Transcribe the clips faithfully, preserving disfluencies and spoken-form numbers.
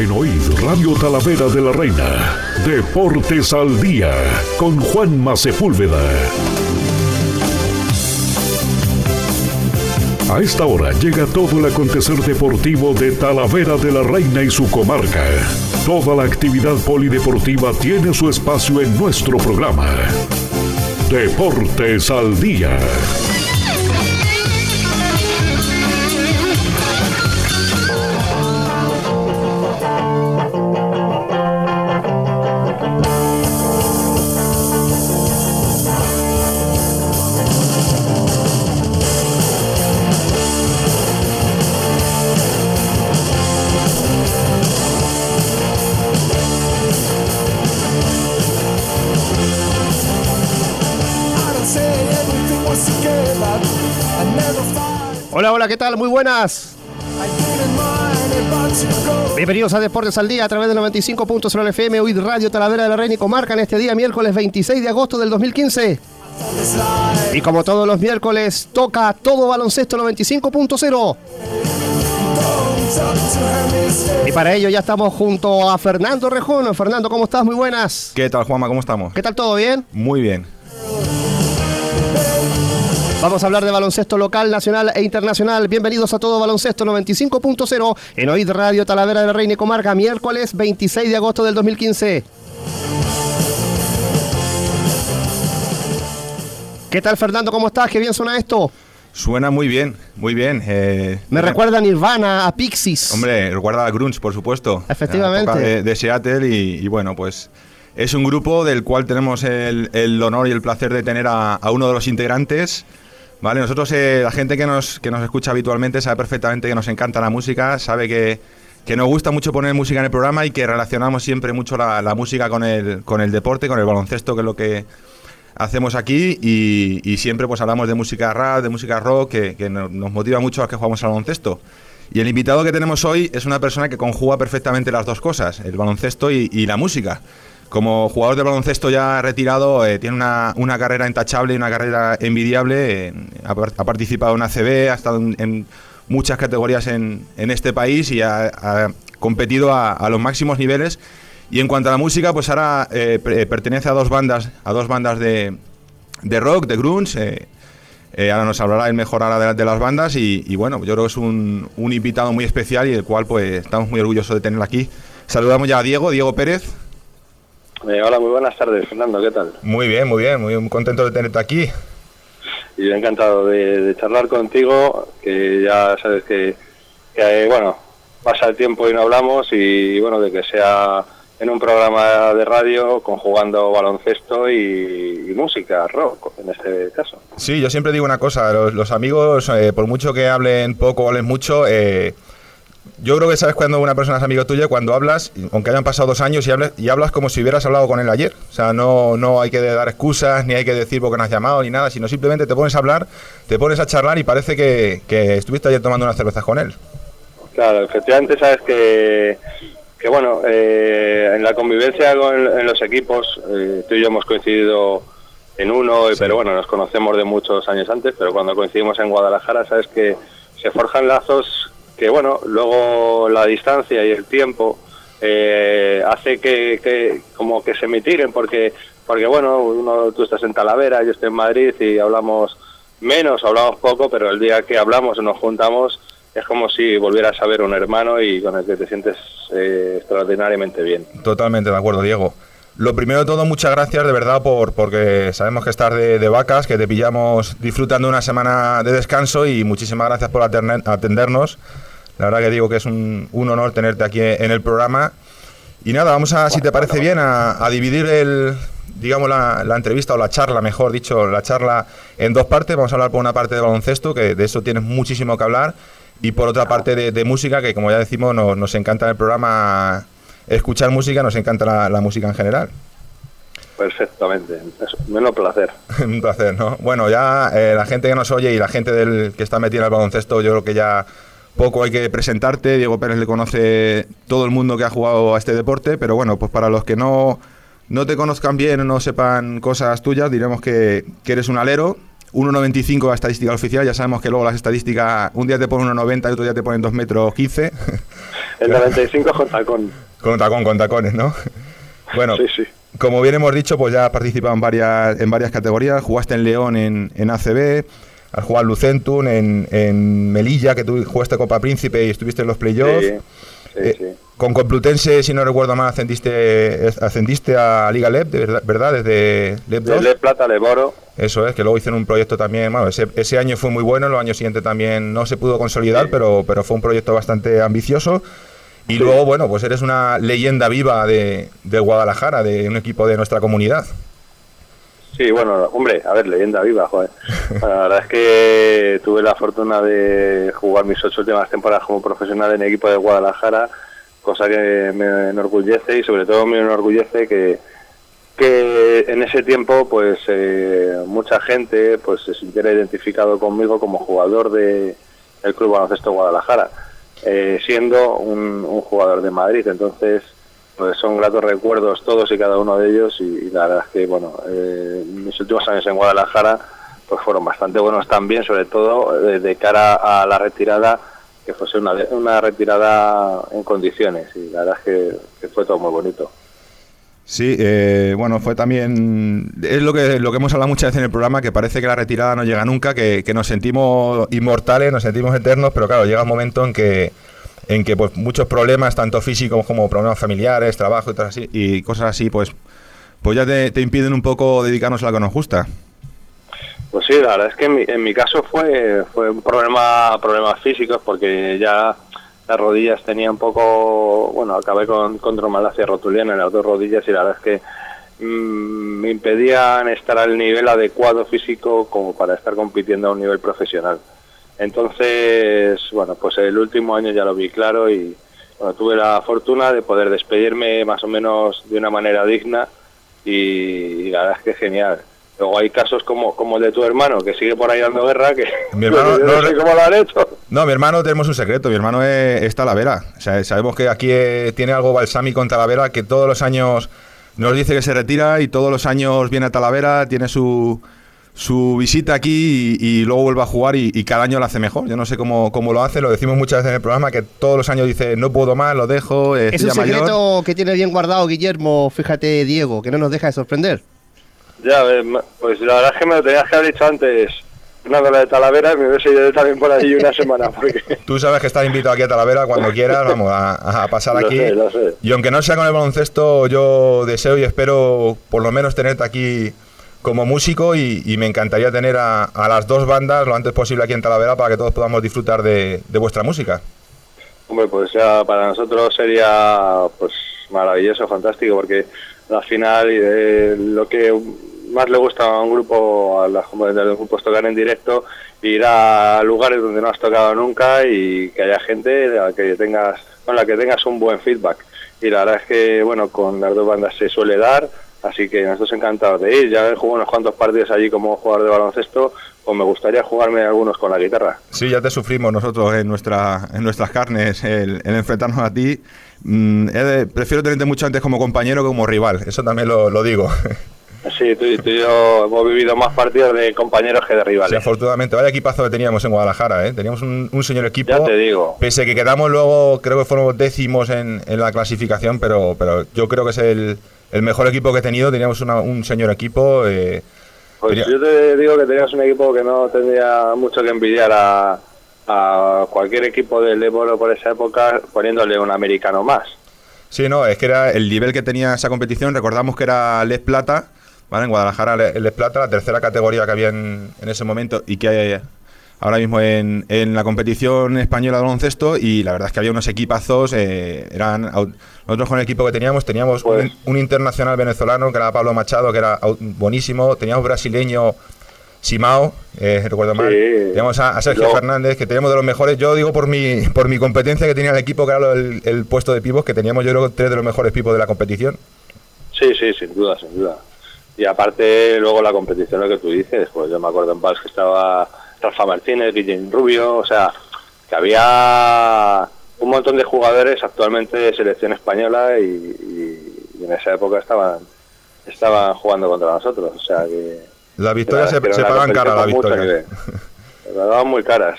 En O I D Radio Talavera de la Reina, Deportes al Día, con Juanma Sepúlveda. A esta hora llega todo el acontecer deportivo de Talavera de la Reina y su comarca. Toda la actividad polideportiva tiene su espacio en nuestro programa. Deportes al Día. Hola, hola, ¿qué tal? Muy buenas. Bienvenidos a Deportes al Día a través del noventa y cinco punto cero F M, O I D Radio Talavera de la Reina y comarca en este día, miércoles veintiséis de agosto del dos mil quince. Y como todos los miércoles, toca todo baloncesto noventa y cinco punto cero. Y para ello ya estamos junto a Fernando Rejón. Fernando, ¿cómo estás? Muy buenas. ¿Qué tal, Juanma? ¿Cómo estamos? ¿Qué tal? ¿Todo bien? Muy bien. Vamos a hablar de baloncesto local, nacional e internacional. Bienvenidos a todo baloncesto noventa y cinco punto cero en O I D Radio Talavera de la Reina y comarca, miércoles veintiséis de agosto del dos mil quince. ¿Qué tal, Fernando? ¿Cómo estás? ¿Qué bien suena esto? Suena muy bien, muy bien. Eh, Me eh, recuerda a Nirvana, a Pixies. Hombre, recuerda a Grunge, por supuesto. Efectivamente. La época de, de Seattle y, y bueno, pues es un grupo del cual tenemos el, el honor y el placer de tener a, a uno de los integrantes. Vale, nosotros, eh, la gente que nos, que nos escucha habitualmente sabe perfectamente que nos encanta la música, sabe que, que nos gusta mucho poner música en el programa y que relacionamos siempre mucho la, la música con el, con el deporte, con el baloncesto, que es lo que hacemos aquí, y, y siempre pues hablamos de música rap, de música rock, que, que nos motiva mucho a que jugamos al baloncesto. Y el invitado que tenemos hoy es una persona que conjuga perfectamente las dos cosas, el baloncesto y, y la música. Como jugador de baloncesto ya retirado, eh, tiene una, una carrera intachable y una carrera envidiable. Eh, ha, ha participado en A C B, ha estado en, en muchas categorías en, en este país y ha, ha competido a, a los máximos niveles. Y en cuanto a la música, pues ahora eh, pertenece a dos bandas, a dos bandas de, de rock, de grunge. Eh, eh, ahora nos hablará el mejor ahora de, de las bandas y, y bueno, yo creo que es un, un invitado muy especial y del cual pues estamos muy orgullosos de tenerlo aquí. Saludamos ya a Diego, Diego Pérez. Eh, hola, muy buenas tardes, Fernando, ¿qué tal? Muy bien, muy bien, muy contento de tenerte aquí. Y encantado de, de charlar contigo, que ya sabes que, que, bueno, pasa el tiempo y no hablamos, y bueno, de que sea en un programa de radio conjugando baloncesto y, y música, rock, en este caso. Sí, yo siempre digo una cosa, los, los amigos, eh, por mucho que hablen poco o hablen mucho, eh, yo creo que sabes cuando una persona es amigo tuyo, cuando hablas, aunque hayan pasado dos años, y hablas, y hablas como si hubieras hablado con él ayer. O sea, no, no hay que dar excusas, ni hay que decir por qué no has llamado, ni nada, sino simplemente te pones a hablar, te pones a charlar y parece que, que estuviste ayer tomando unas cervezas con él. Claro, efectivamente, sabes que, que bueno, eh, en la convivencia con, en los equipos, eh, tú y yo hemos coincidido en uno, sí. Pero bueno, nos conocemos de muchos años antes, pero cuando coincidimos en Guadalajara, sabes que se forjan lazos que bueno, luego la distancia y el tiempo eh, hace que, que como que se mitiguen, porque porque bueno, uno, tú estás en Talavera, yo estoy en Madrid y hablamos menos, hablamos poco, pero el día que hablamos o nos juntamos es como si volvieras a ver un hermano y con el que te sientes eh, extraordinariamente bien. Totalmente de acuerdo, Diego. Lo primero de todo, muchas gracias de verdad por porque sabemos que estás de, de vacas, que te pillamos disfrutando una semana de descanso, y muchísimas gracias por atender, atendernos. La verdad que digo que es un, un honor tenerte aquí en el programa. Y nada, vamos a, si te parece bien, a, a dividir el, digamos la, la entrevista o la charla, mejor dicho, la charla en dos partes. Vamos a hablar por una parte de baloncesto, que de eso tienes muchísimo que hablar, y por otra parte de, de música, que como ya decimos, nos, nos encanta en el programa escuchar música, nos encanta la, la música en general. Perfectamente, es un placer. Un placer, ¿no? Bueno, ya eh, la gente que nos oye y la gente del que está metida en el baloncesto, yo creo que ya poco hay que presentarte. Diego Pérez le conoce todo el mundo que ha jugado a este deporte, pero bueno, pues para los que no, no te conozcan bien o no sepan cosas tuyas, diremos que, que eres un alero. uno noventa y cinco la estadística oficial, ya sabemos que luego las estadísticas un día te ponen uno noventa y otro día te ponen dos metros quince. El noventa y cinco con tacón. Con tacón, con tacones, ¿no? Bueno, sí, sí. Como bien hemos dicho, pues ya has participado en varias, en varias categorías. Jugaste en León en, en A C B, has jugado en Lucentum, en, en Melilla, que tú jugaste Copa Príncipe y estuviste en los playoffs. Sí, sí, eh, sí. Con Complutense, si no recuerdo mal, ascendiste, ascendiste a Liga L E P, ¿verdad? ¿verdad? Desde L E P dos. De L E P Plata, L E P Oro. Eso es, que luego hicieron un proyecto también, bueno, ese, ese año fue muy bueno, el año siguiente también no se pudo consolidar, sí. pero, pero fue un proyecto bastante ambicioso. Y sí. luego, bueno, pues eres una leyenda viva de, de Guadalajara, de un equipo de nuestra comunidad. Sí, bueno, hombre, a ver, leyenda viva, joder. La verdad es que tuve la fortuna de jugar mis ocho últimas temporadas como profesional en equipo de Guadalajara, cosa que me enorgullece y sobre todo me enorgullece que, que en ese tiempo pues eh, mucha gente pues se sintiera identificado conmigo como jugador de el Club Baloncesto Guadalajara. Eh, siendo un, un jugador de Madrid, entonces pues son gratos recuerdos todos y cada uno de ellos y, y la verdad es que bueno, eh, mis últimos años en Guadalajara pues fueron bastante buenos también, sobre todo de, de cara a la retirada, que fuese una, una retirada en condiciones y la verdad es que, que fue todo muy bonito. Sí, eh, bueno, fue también, es lo que lo que hemos hablado muchas veces en el programa, que parece que la retirada no llega nunca, que, que nos sentimos inmortales, nos sentimos eternos, pero claro, llega un momento en que en que pues muchos problemas, tanto físicos como problemas familiares, trabajo y, así, y cosas así, pues pues ya te, te impiden un poco dedicarnos a lo que nos gusta. Pues sí, la verdad es que en mi, en mi caso fue fue un problema problemas físicos, porque ya las rodillas tenía un poco, bueno, acabé con condromalacia rotuliana en las dos rodillas y la verdad es que mmm, me impedían estar al nivel adecuado físico como para estar compitiendo a un nivel profesional. Entonces, bueno, pues el último año ya lo vi claro y bueno, tuve la fortuna de poder despedirme más o menos de una manera digna y, y la verdad es que es genial. Luego hay casos como como el de tu hermano, que sigue por ahí dando guerra, que mi hermano, no, no sé cómo lo han hecho. No, mi hermano tenemos un secreto, mi hermano es, es Talavera. O sea, sabemos que aquí eh, tiene algo balsámico en Talavera, que todos los años nos dice que se retira y todos los años viene a Talavera, tiene su, su visita aquí y, y luego vuelve a jugar y, y cada año lo hace mejor. Yo no sé cómo, cómo lo hace, lo decimos muchas veces en el programa, que todos los años dice, no puedo más, lo dejo. Eh, es un secreto mayor. Que tiene bien guardado Guillermo, fíjate Diego, que no nos deja de sorprender. Ya, pues la verdad es que me lo tenías que haber dicho antes, una con la de Talavera, y me hubiese ido también por allí una semana. Porque... Tú sabes que estás invitado aquí a Talavera cuando quieras, vamos a, a pasar lo aquí. Sé, lo sé. Y aunque no sea con el baloncesto, yo deseo y espero por lo menos tenerte aquí como músico y, y me encantaría tener a, a las dos bandas lo antes posible aquí en Talavera para que todos podamos disfrutar de, de vuestra música. Hombre, pues ya para nosotros sería pues maravilloso, fantástico, porque al final eh, lo que más le gusta a un grupo, a las comunidades de los grupos, tocar en directo, ir a lugares donde no has tocado nunca y que haya gente a la que tengas, con la que tengas un buen feedback. Y la verdad es que, bueno, con las dos bandas se suele dar, así que nosotros encantados de ir. Ya he jugado unos cuantos partidos allí como jugador de baloncesto, pues me gustaría jugarme algunos con la guitarra. Sí, ya te sufrimos nosotros en nuestra en nuestras carnes el, el enfrentarnos a ti. Mm, de, prefiero tenerte mucho antes como compañero que como rival, eso también lo, lo digo. Sí, tú, tú y yo hemos vivido más partidos de compañeros que de rivales. Sí, afortunadamente, vaya equipazo que teníamos en Guadalajara, ¿eh? Teníamos un, un señor equipo. Ya te digo. Pese a que quedamos luego, creo que fueron décimos en, en la clasificación, pero, pero yo creo que es el, el mejor equipo que he tenido. Teníamos una, un señor equipo. Eh, pues tenía... yo te digo que tenías un equipo que no tendría mucho que envidiar a, a cualquier equipo del Éboro por esa época, poniéndole un americano más. Sí, no, es que era el nivel que tenía esa competición. Recordamos que era L E P Plata. ¿Vale? En Guadalajara el L E P Plata, la tercera categoría que había en, en ese momento y que hay ahora mismo en, en la competición española de baloncesto, y la verdad es que había unos equipazos, eh, eran nosotros con el equipo que teníamos, teníamos pues, un, un internacional venezolano que era Pablo Machado, que era buenísimo, teníamos brasileño Simao, eh, recuerdo mal, sí. Teníamos a, a Sergio Yo. Fernández, que teníamos de los mejores, yo digo por mi por mi competencia que tenía el equipo, que era el, el puesto de pivos, que teníamos yo creo tres de los mejores pivos de la competición. Sí, sí, sin duda, sin duda. Y aparte, luego la competición, lo que tú dices, pues yo me acuerdo en Vals que estaba Rafa Martínez, Guillén Rubio, o sea, que había un montón de jugadores actualmente de selección española y, y, y en esa época estaban estaban jugando contra nosotros, o sea que... La victoria se, se pagan cara, la victoria. La daban muy caras.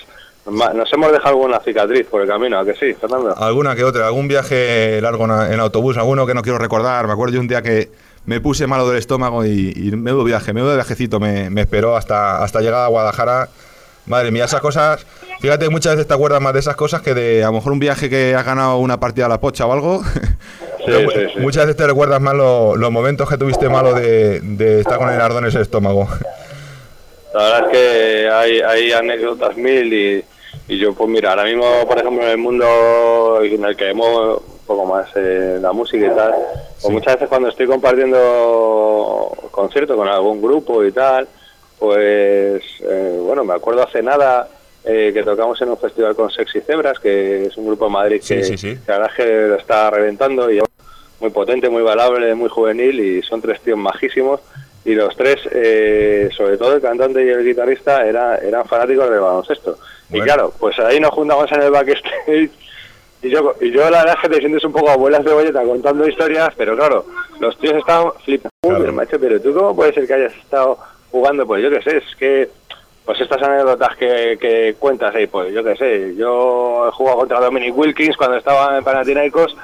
Nos hemos dejado alguna cicatriz por el camino, ¿a que sí, Fernando? Alguna que otra, algún viaje largo en autobús, alguno que no quiero recordar. Me acuerdo de un día que me puse malo del estómago y, y menudo viaje, menudo viajecito me, me esperó hasta, hasta llegar a Guadalajara. Madre mía, esas cosas, fíjate, muchas veces te acuerdas más de esas cosas que de a lo mejor un viaje que has ganado una partida a la pocha o algo. Sí, sí, sí. Muchas veces te recuerdas más lo, los momentos que tuviste malo de, de estar con el ardor en ese estómago. La verdad es que hay, hay anécdotas mil y, y yo, pues mira, ahora mismo, por ejemplo, en el mundo en el que muevo un poco más eh, la música y tal, pues sí. Muchas veces cuando estoy compartiendo concierto con algún grupo y tal, pues eh, bueno, me acuerdo hace nada eh, que tocamos en un festival con Sexy Zebras, que es un grupo de Madrid que, sí, sí, sí. que la verdad es que lo está reventando y muy potente, muy bailable, muy juvenil, y son tres tíos majísimos. Y los tres, eh, sobre todo el cantante y el guitarrista, era, eran fanáticos del baloncesto. Bueno. Y claro, pues ahí nos juntamos en el backstage y yo, y yo la verdad es que te sientes un poco abuelas de bolleta contando historias, pero claro, los tíos estaban flipando, claro. Macho, pero tú cómo puede ser que hayas estado jugando, pues yo qué sé, es que pues estas anécdotas que, que cuentas ahí, pues yo qué sé, yo he jugado contra Dominic Wilkins cuando estaba en Panathinaikos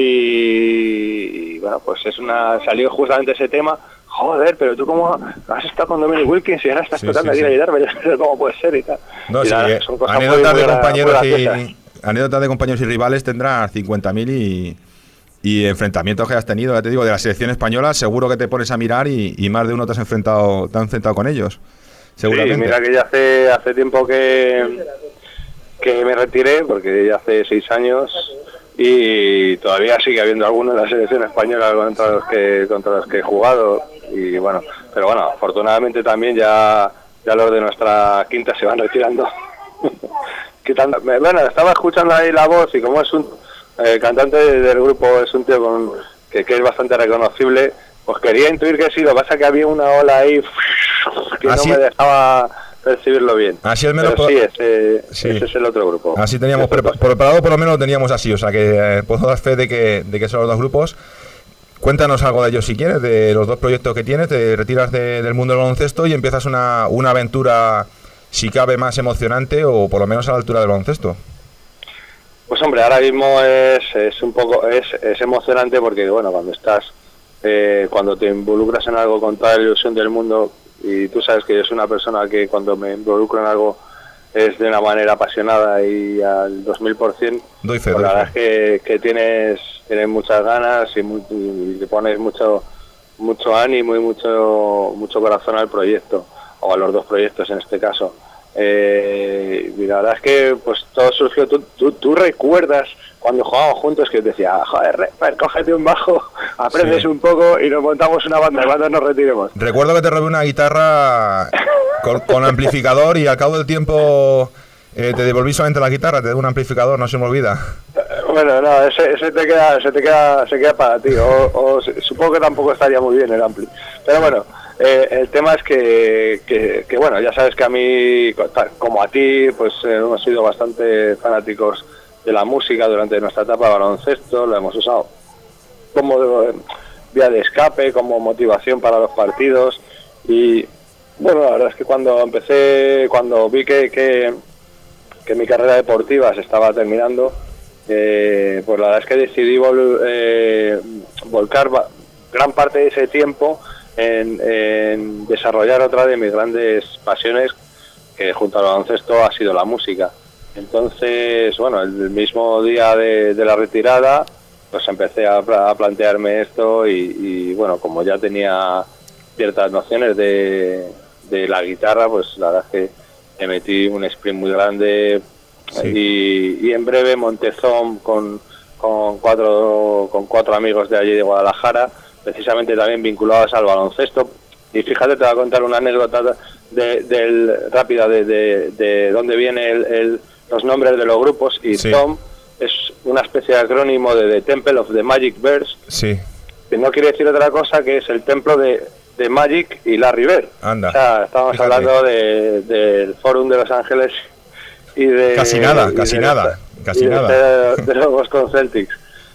y, y bueno, pues es una salió justamente ese tema. Joder, pero tú cómo has estado con Dominic Wilkins y ahora estás sí, tocando sí, aquí sí. la guitarra, ¿cómo puede ser y tal? No, y sí, nada, eh, son cosas anécdotas muy, de muy compañeros muy y anécdotas de compañeros y rivales tendrás cincuenta mil y, y enfrentamientos que has tenido, ya te digo, de la selección española, seguro que te pones a mirar y, y más de uno te has enfrentado, te has enfrentado con ellos, seguramente. Sí, mira que ya hace hace tiempo que que me retiré, porque ya hace seis años. Y todavía sigue habiendo algunos de la selección española contra los que contra los que he jugado y bueno, pero bueno, afortunadamente también ya ya los de nuestra quinta se van retirando. Quitando, bueno, estaba escuchando ahí la voz y como es un eh, cantante del grupo, es un tío con que, que es bastante reconocible, pues quería intuir que sí, lo que pasa es que había una ola ahí que ¿Así? no me dejaba percibirlo bien. Así al menos. Pero sí, ese, sí, ese es el otro grupo. Así teníamos prepa preparado, por lo menos lo teníamos así, o sea que eh, puedo dar fe de que, de que son los dos grupos. Cuéntanos algo de ellos si quieres, de los dos proyectos que tienes, te retiras de, del mundo del baloncesto y empiezas una, una aventura, si cabe, más emocionante o por lo menos a la altura del baloncesto. Pues hombre, ahora mismo es, es un poco, es, es emocionante porque bueno, cuando estás, eh, cuando te involucras en algo con toda la ilusión del mundo, y tú sabes que yo soy una persona que cuando me involucro en algo es de una manera apasionada y al dos mil por ciento, doy fe, pues doy la fe. verdad es que, que tienes, tienes muchas ganas y, muy, y le pones mucho mucho ánimo y mucho mucho corazón al proyecto, o a los dos proyectos en este caso. Eh, y la verdad es que pues todo surgió, tú, tú, tú recuerdas cuando jugábamos juntos que te decía, joder, cógete un bajo, aprendes sí. un poco y nos montamos una banda cuando nos retiremos. Recuerdo que te robé una guitarra con, con amplificador y al cabo del tiempo eh, te devolví solamente la guitarra, te doy un amplificador, no se me olvida. Bueno, no, ese, ese te queda, ese te queda, se queda para ti, o, o supongo que tampoco estaría muy bien el ampli, pero bueno. Eh, el tema es que, que, que, bueno, ya sabes que a mí, como a ti, pues eh, hemos sido bastante fanáticos de la música durante nuestra etapa de baloncesto, lo hemos usado como eh, vía de escape, como motivación para los partidos y, bueno, la verdad es que cuando empecé, cuando vi que, que, que mi carrera deportiva se estaba terminando, eh, pues la verdad es que decidí vol eh, volcar gran parte de ese tiempo En, en desarrollar otra de mis grandes pasiones, que junto al baloncesto ha sido la música. Entonces, bueno, el mismo día de, de la retirada, pues empecé a, a plantearme esto y, y, bueno, como ya tenía ciertas nociones de, de la guitarra, pues la verdad es que me metí un sprint muy grande sí. y, y en breve monté Zom con, con, cuatro, con cuatro amigos de allí de Guadalajara, precisamente también vinculados al baloncesto. Y fíjate, te voy a contar una anécdota de, del, rápida de, de, de dónde vienen el, el, los nombres de los grupos. Y sí. Tom es una especie de acrónimo de The Temple of the Magic Birds, sí. que no quiere decir otra cosa que es el templo de, de Magic y Larry Bird. Anda. O sea, estamos fíjate. hablando de, del Fórum de Los Ángeles y de... Casi nada, y casi de, nada, casi y nada. De, de los Boston Celtics.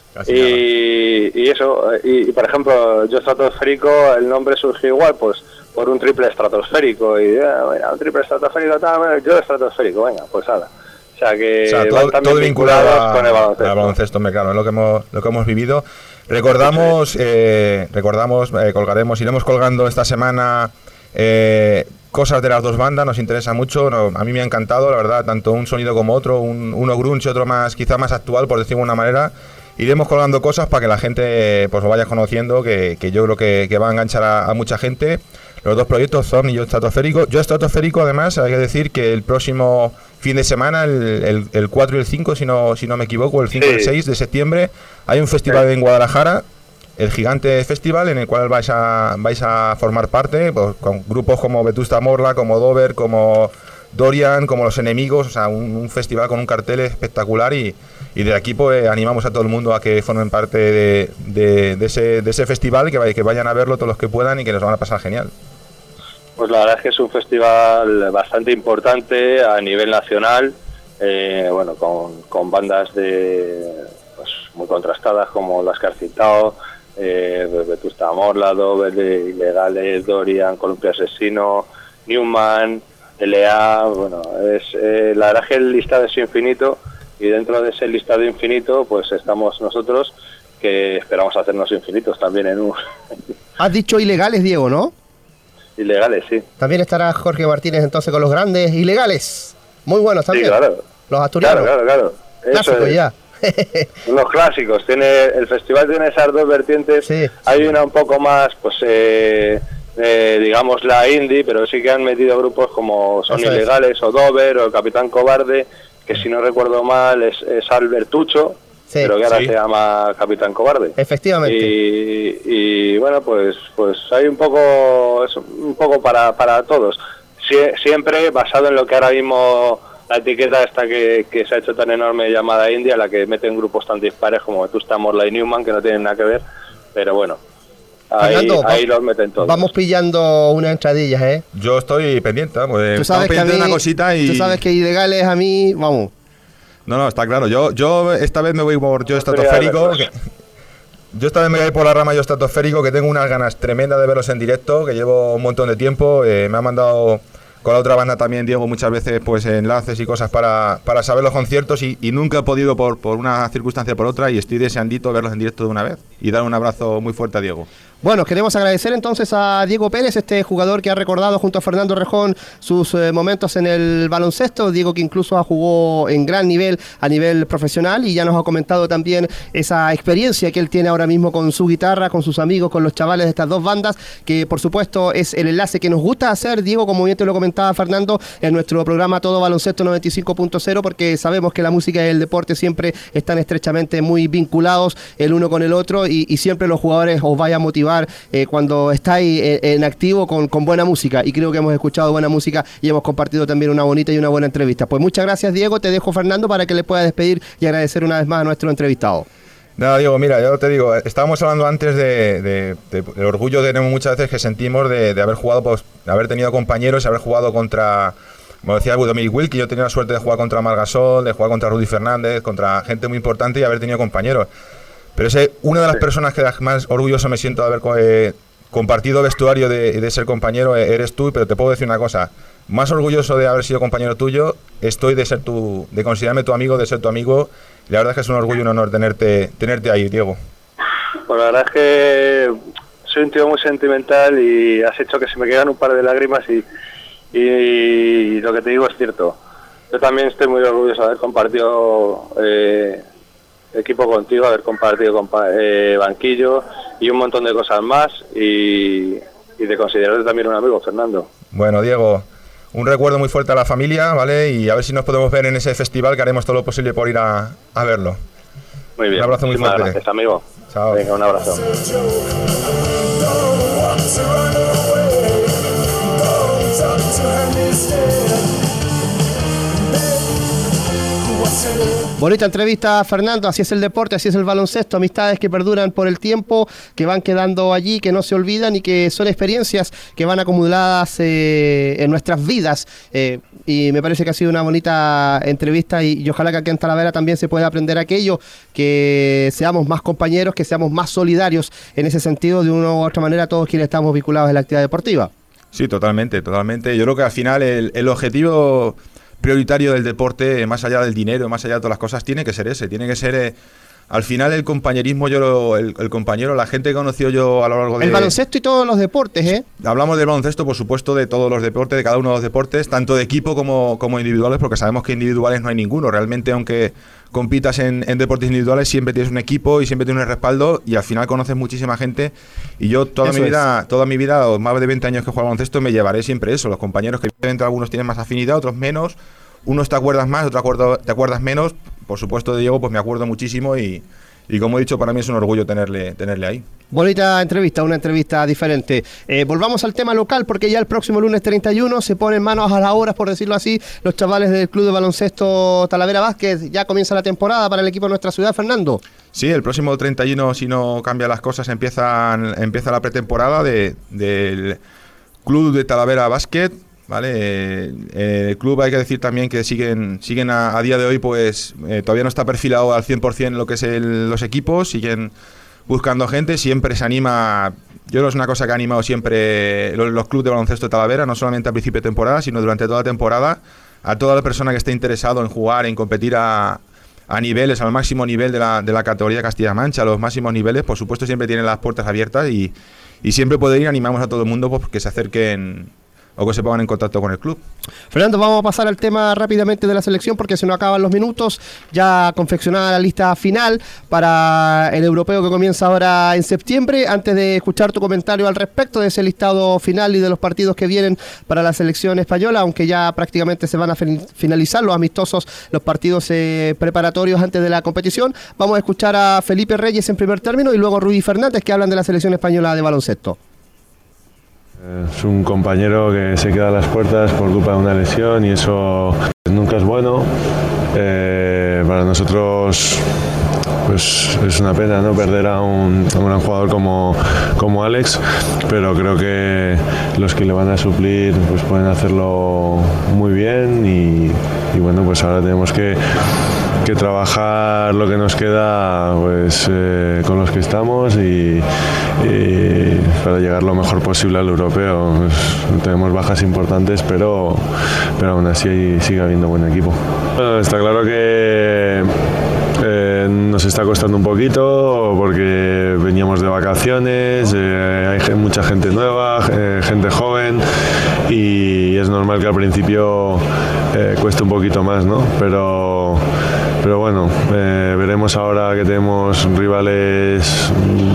Y, y eso, y, y por ejemplo, yo estratosférico, el nombre surgió igual, pues por un triple estratosférico, y eh, bueno, un triple estratosférico, tal, yo estratosférico, venga, pues nada. sea que o sea, todo, van también todo vinculado a, con el baloncesto. Al baloncesto, me claro, es lo que hemos, lo que hemos vivido. Recordamos, eh, recordamos, eh, colgaremos, iremos colgando esta semana eh, cosas de las dos bandas, nos interesa mucho, no, a mí me ha encantado, la verdad, tanto un sonido como otro, un, uno grunge y otro más, quizá más actual, por decirlo de una manera. Iremos colgando cosas para que la gente pues lo vaya conociendo, que, que yo creo que, que va a enganchar a, a mucha gente. Los dos proyectos, Zorn y Yo Estratosférico. Yo Estratosférico, además, hay que decir que el próximo fin de semana, el, el, el cuatro y el cinco, si no, si no me equivoco, el cinco y el seis de septiembre, hay un festival en Guadalajara, el Gigante Festival, en el cual vais a vais a formar parte, pues, con grupos como Vetusta Morla, como Dover, como Dorian, como Los Enemigos, o sea, un, un festival con un cartel espectacular y, y de aquí pues animamos a todo el mundo a que formen parte de, de, de, ese, de ese festival, que, que vayan a verlo todos los que puedan y que nos van a pasar genial. Pues la verdad es que es un festival bastante importante a nivel nacional, eh, bueno, con, con bandas de pues, muy contrastadas como las que has citado, eh, Vetusta Morla, Dover, Ilegales, Dorian, Columpio Asesino, Newman, L A, bueno, es eh, la verdad es que el listado es infinito y dentro de ese listado infinito pues estamos nosotros que esperamos hacernos infinitos también en un... Has dicho Ilegales, Diego, ¿no? Ilegales, sí. También estará Jorge Martínez entonces con los grandes Ilegales. Muy buenos también. Sí, claro. Los asturianos. Claro, claro, claro. Clásicos ya. Los clásicos. Tiene, el festival tiene esas dos vertientes. Sí, Hay sí. una un poco más, pues, eh, eh, digamos, la indie, pero sí que han metido grupos como Son Eso es. Ilegales o Dover o el Capitán Cobarde, que si no recuerdo mal es, es Albertucho, Sí, pero que ahora sí. se llama Capitán Cobarde. Efectivamente. Y, y bueno, pues pues hay un poco eso, un poco para, para todos. Sie- siempre basado en lo que ahora mismo la etiqueta esta que, que se ha hecho tan enorme llamada India, la que meten grupos tan dispares como Vetusta Morla y Newman, que no tienen nada que ver, pero bueno, ahí, Fernando, ahí va- los meten todos. Vamos pillando unas entradillas, ¿eh? Yo estoy pendiente, pues, Tú sabes, estamos que a pendientes mí, de una cosita y... tú sabes que Ilegales a mí, vamos. No, no, está claro. Yo, yo esta vez me voy por Yo No sería Estratosférico. verdad. que- Yo esta vez me voy por la rama Yo Estratosférico, que tengo unas ganas tremendas de verlos en directo, que llevo un montón de tiempo. Eh, me ha mandado con la otra banda también, Diego, muchas veces pues enlaces y cosas para, para saber los conciertos y, y nunca he podido por, por una circunstancia o por otra y estoy deseandito verlos en directo de una vez y dar un abrazo muy fuerte a Diego. Bueno, queremos agradecer entonces a Diego Pérez, este jugador que ha recordado junto a Fernando Rejón sus eh, momentos en el baloncesto. Diego que incluso jugó en gran nivel, a nivel profesional, y ya nos ha comentado también esa experiencia que él tiene ahora mismo con su guitarra, con sus amigos, con los chavales de estas dos bandas, que por supuesto es el enlace que nos gusta hacer, Diego, como bien te lo comentaba Fernando, en nuestro programa Todo Baloncesto noventa y cinco punto cero, porque sabemos que la música y el deporte siempre están estrechamente muy vinculados el uno con el otro, y, y siempre los jugadores os vayan a motivar Eh, cuando estáis en, en activo con, con buena música, y creo que hemos escuchado buena música y hemos compartido también una bonita y una buena entrevista. Pues muchas gracias, Diego. Te dejo, Fernando, para que le pueda despedir y agradecer una vez más a nuestro entrevistado. Nada, Diego, mira, yo te digo, estábamos hablando antes de, de, de, del orgullo que tenemos muchas veces que sentimos de, de haber jugado, pues, de haber tenido compañeros y haber jugado contra, como decía Dominic Wilkie, yo he tenido la suerte de jugar contra Margasol, de jugar contra Rudy Fernández, contra gente muy importante y haber tenido compañeros. Pero ese, una de las personas que más orgulloso me siento de haber eh, compartido vestuario, de, de ser compañero, eh, eres tú, pero te puedo decir una cosa, más orgulloso de haber sido compañero tuyo, estoy de ser tu, de considerarme tu amigo, de ser tu amigo, y la verdad es que es un orgullo y un honor tenerte, tenerte ahí, Diego. Pues la verdad es que soy un tío muy sentimental y has hecho que se me quedan un par de lágrimas y, y lo que te digo es cierto. Yo también estoy muy orgulloso de haber compartido eh, equipo contigo, haber compartido compa eh, banquillo y un montón de cosas más y, y de considerarte también un amigo, Fernando. Bueno, Diego, un recuerdo muy fuerte a la familia, ¿vale? Y a ver si nos podemos ver en ese festival, que haremos todo lo posible por ir a, a verlo. Muy bien. Un abrazo muy Muchísimas fuerte. Gracias, amigo. Chao. Venga, un abrazo. Bonita entrevista, Fernando. Así es el deporte, así es el baloncesto. Amistades que perduran por el tiempo, que van quedando allí, que no se olvidan y que son experiencias que van acumuladas eh, en nuestras vidas. Eh, y me parece que ha sido una bonita entrevista y, y ojalá que aquí en Talavera también se pueda aprender aquello, que seamos más compañeros, que seamos más solidarios en ese sentido, de una u otra manera, todos quienes estamos vinculados en la actividad deportiva. Sí, totalmente, totalmente. Yo creo que al final el, el objetivo prioritario del deporte, más allá del dinero, más allá de todas las cosas, tiene que ser ese, tiene que ser... Eh, al final el compañerismo, yo lo, el, el compañero, la gente que he conocido yo a lo largo de... El baloncesto y todos los deportes, ¿eh? Hablamos del baloncesto, por supuesto, de todos los deportes, de cada uno de los deportes, tanto de equipo como, como individuales, porque sabemos que individuales no hay ninguno. Realmente, aunque compitas en, en deportes individuales, siempre tienes un equipo y siempre tienes un respaldo y al final conoces muchísima gente. Y yo toda eso mi vida, es. toda mi vida, o más de veinte años que juego al baloncesto, me llevaré siempre eso. Los compañeros que evidentemente algunos tienen más afinidad, otros menos. Unos te acuerdas más, otros te acuerdas menos. Por supuesto, de Diego, pues me acuerdo muchísimo y... Y como he dicho, para mí es un orgullo tenerle, tenerle ahí. Bonita entrevista, una entrevista diferente. Eh, volvamos al tema local, porque ya el próximo lunes treinta y uno se ponen manos a las obras, por decirlo así, los chavales del Club de Baloncesto Talavera Basket. Ya comienza la temporada para el equipo de nuestra ciudad, Fernando. Sí, el próximo treinta y uno, si no cambian las cosas, empiezan, empieza la pretemporada de, del Club de Talavera Basket. Vale, eh, el club hay que decir también que siguen siguen a, a día de hoy pues eh, todavía no está perfilado al cien por ciento lo que es el, los equipos, siguen buscando gente, siempre se anima, yo creo que es una cosa que ha animado siempre los, los clubes de baloncesto de Talavera, no solamente a principio de temporada, sino durante toda la temporada, a toda la persona que esté interesado en jugar, en competir a, a niveles, al máximo nivel de la, de la categoría Castilla-La Mancha, a los máximos niveles, por supuesto siempre tienen las puertas abiertas y, y siempre puede ir, animamos a todo el mundo pues, que se acerquen o que se pongan en contacto con el club. Fernando, vamos a pasar al tema rápidamente de la selección porque se nos acaban los minutos. Ya confeccionada la lista final para el europeo que comienza ahora en septiembre. Antes de escuchar tu comentario al respecto de ese listado final y de los partidos que vienen para la selección española, aunque ya prácticamente se van a finalizar los amistosos, los partidos eh, preparatorios antes de la competición, vamos a escuchar a Felipe Reyes en primer término y luego a Rudy Fernández, que hablan de la selección española de baloncesto. Es un compañero que se queda a las puertas por culpa de una lesión y eso nunca es bueno. Eh, para nosotros pues es una pena, ¿no?, perder a un, a un gran jugador como, como Alex, pero creo que los que le van a suplir pues pueden hacerlo muy bien y, y bueno, pues ahora tenemos que que trabajar lo que nos queda pues eh, con los que estamos y, y para llegar lo mejor posible al europeo. Pues, tenemos bajas importantes, pero, pero aún así sigue habiendo buen equipo. Bueno, está claro que eh, nos está costando un poquito porque veníamos de vacaciones, eh, hay mucha gente nueva, eh, gente joven y es normal que al principio eh, cueste un poquito más, ¿no? Pero Pero bueno, eh, veremos ahora que tenemos rivales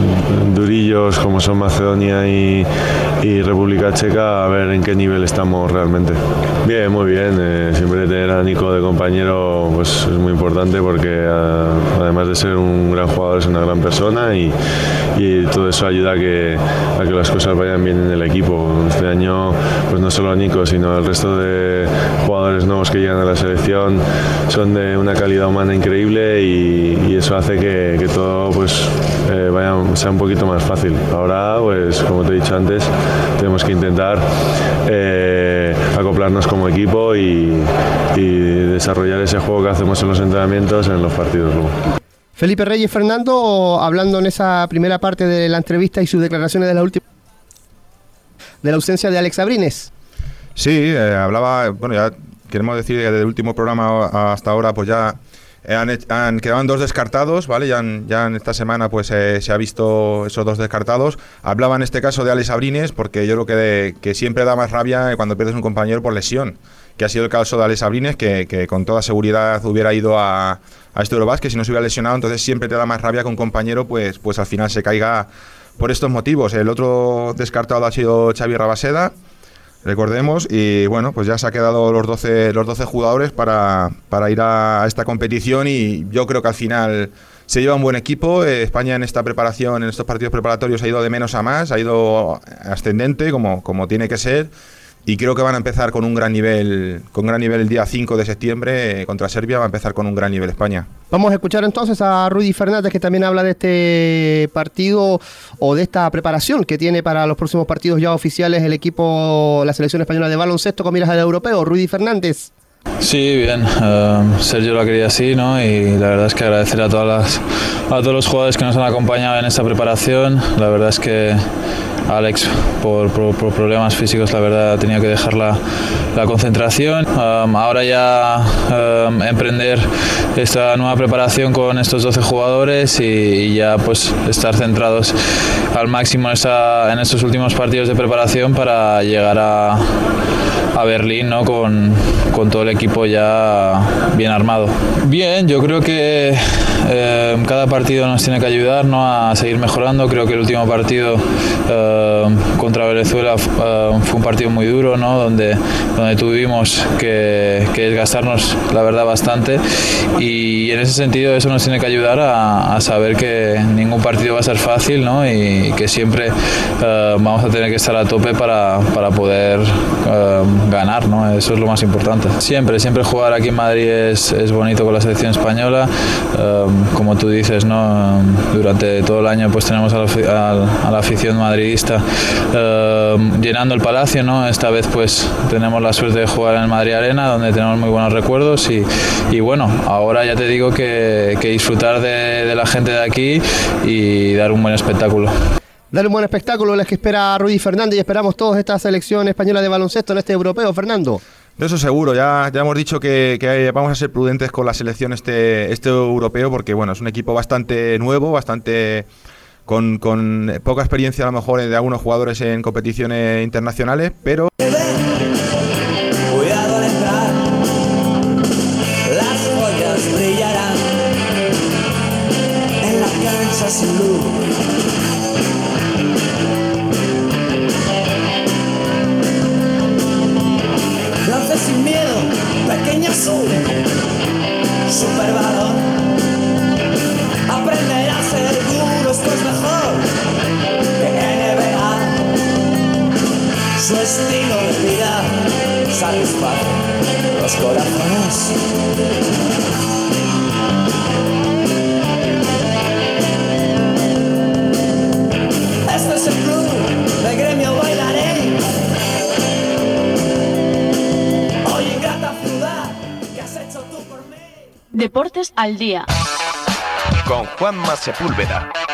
durillos como son Macedonia y, y República Checa, a ver en qué nivel estamos realmente. Bien, muy bien. Eh, siempre tener a Nico de compañero pues, es muy importante porque a, además de ser un gran jugador es una gran persona y, y todo eso ayuda a que, a que las cosas vayan bien en el equipo. Este año pues no solo Nico, sino el resto de jugadores nuevos que llegan a la selección son de una calidad humana increíble y, y eso hace que, que todo pues eh, vaya, sea un poquito más fácil. Ahora pues como te he dicho antes tenemos que intentar eh, acoplarnos como equipo y, y desarrollar ese juego que hacemos en los entrenamientos en los partidos luego. Felipe Reyes, Fernando, hablando en esa primera parte de la entrevista y sus declaraciones de la última de la ausencia de Alex Abrines. Sí, eh, hablaba, bueno, ya queremos decir que desde el último programa hasta ahora pues ya han, han quedaban dos descartados, ¿vale? Ya, han, ya en esta semana pues eh, se ha visto esos dos descartados. Hablaba en este caso de Alex Abrines porque yo creo que, de, que siempre da más rabia cuando pierdes un compañero por lesión, que ha sido el caso de Alex Abrines, que, que con toda seguridad hubiera ido a, a este Eurobasket si no se hubiera lesionado. Entonces siempre te da más rabia que un compañero pues, pues al final se caiga por estos motivos. El otro descartado ha sido Xavi Rabaseda, recordemos, y bueno, pues ya se ha quedado los doce, los doce jugadores para, para ir a esta competición y yo creo que al final se lleva un buen equipo. Eh, España en esta preparación, en estos partidos preparatorios ha ido de menos a más, ha ido ascendente como, como tiene que ser. Y creo que van a empezar con un gran nivel, con gran nivel el día cinco de septiembre eh, contra Serbia, va a empezar con un gran nivel España. Vamos a escuchar entonces a Rudy Fernández, que también habla de este partido o de esta preparación que tiene para los próximos partidos ya oficiales el equipo, la selección española de baloncesto con miras al europeo. Rudy Fernández. Sí, bien. Uh, Sergio lo quería así, ¿no? Y la verdad es que agradecer a todas las, a todos los jugadores que nos han acompañado en esta preparación. La verdad es que Alex, por, por, por problemas físicos, la verdad ha tenido que dejar la, la concentración. Um, ahora ya um, emprender esta nueva preparación con estos doce jugadores y, y ya pues estar centrados al máximo en, esa, en estos últimos partidos de preparación para llegar a, a Berlín, ¿no? con, con todo el equipo ya bien armado. Bien, yo creo que eh, cada partido nos tiene que ayudar, ¿no? a seguir mejorando. Creo que el último partido eh, contra Venezuela eh, fue un partido muy duro, ¿no? donde, donde tuvimos que, que desgastarnos la verdad bastante, y en ese sentido eso nos tiene que ayudar a, a saber que ningún partido va a ser fácil, ¿no? y que siempre eh, vamos a tener que estar a tope para, para poder eh, ganar, ¿no? Eso es lo más importante. Siempre, siempre jugar aquí en Madrid es, es bonito con la selección española. Eh, como tú dices, ¿no? Durante todo el año pues tenemos a la, a la afición madridista eh, llenando el Palacio, ¿no? Esta vez pues tenemos la suerte de jugar en el Madrid Arena, donde tenemos muy buenos recuerdos, y, y bueno, ahora ya te digo que, que disfrutar de, de la gente de aquí y dar un buen espectáculo. Dar un buen espectáculo es que espera Rudy Fernández, y esperamos todos esta selección española de baloncesto en este europeo, Fernando. De eso seguro, ya, ya hemos dicho que, que vamos a ser prudentes con la selección este, este europeo, porque bueno, es un equipo bastante nuevo, bastante con, con poca experiencia a lo mejor de algunos jugadores en competiciones internacionales, pero... Cuidado al entrar, las joyas brillarán en la cancha sin luz. Lance sin miedo, pequeño azul, super balón. Aprender a ser duro, esto es mejor que N B A. Su estilo de vida satisface los corazones. Este es el club de Gremio Bailarín. Oye, grata ciudad, ¿qué has hecho tú por mí? Deportes al día. Con Juanma Sepúlveda.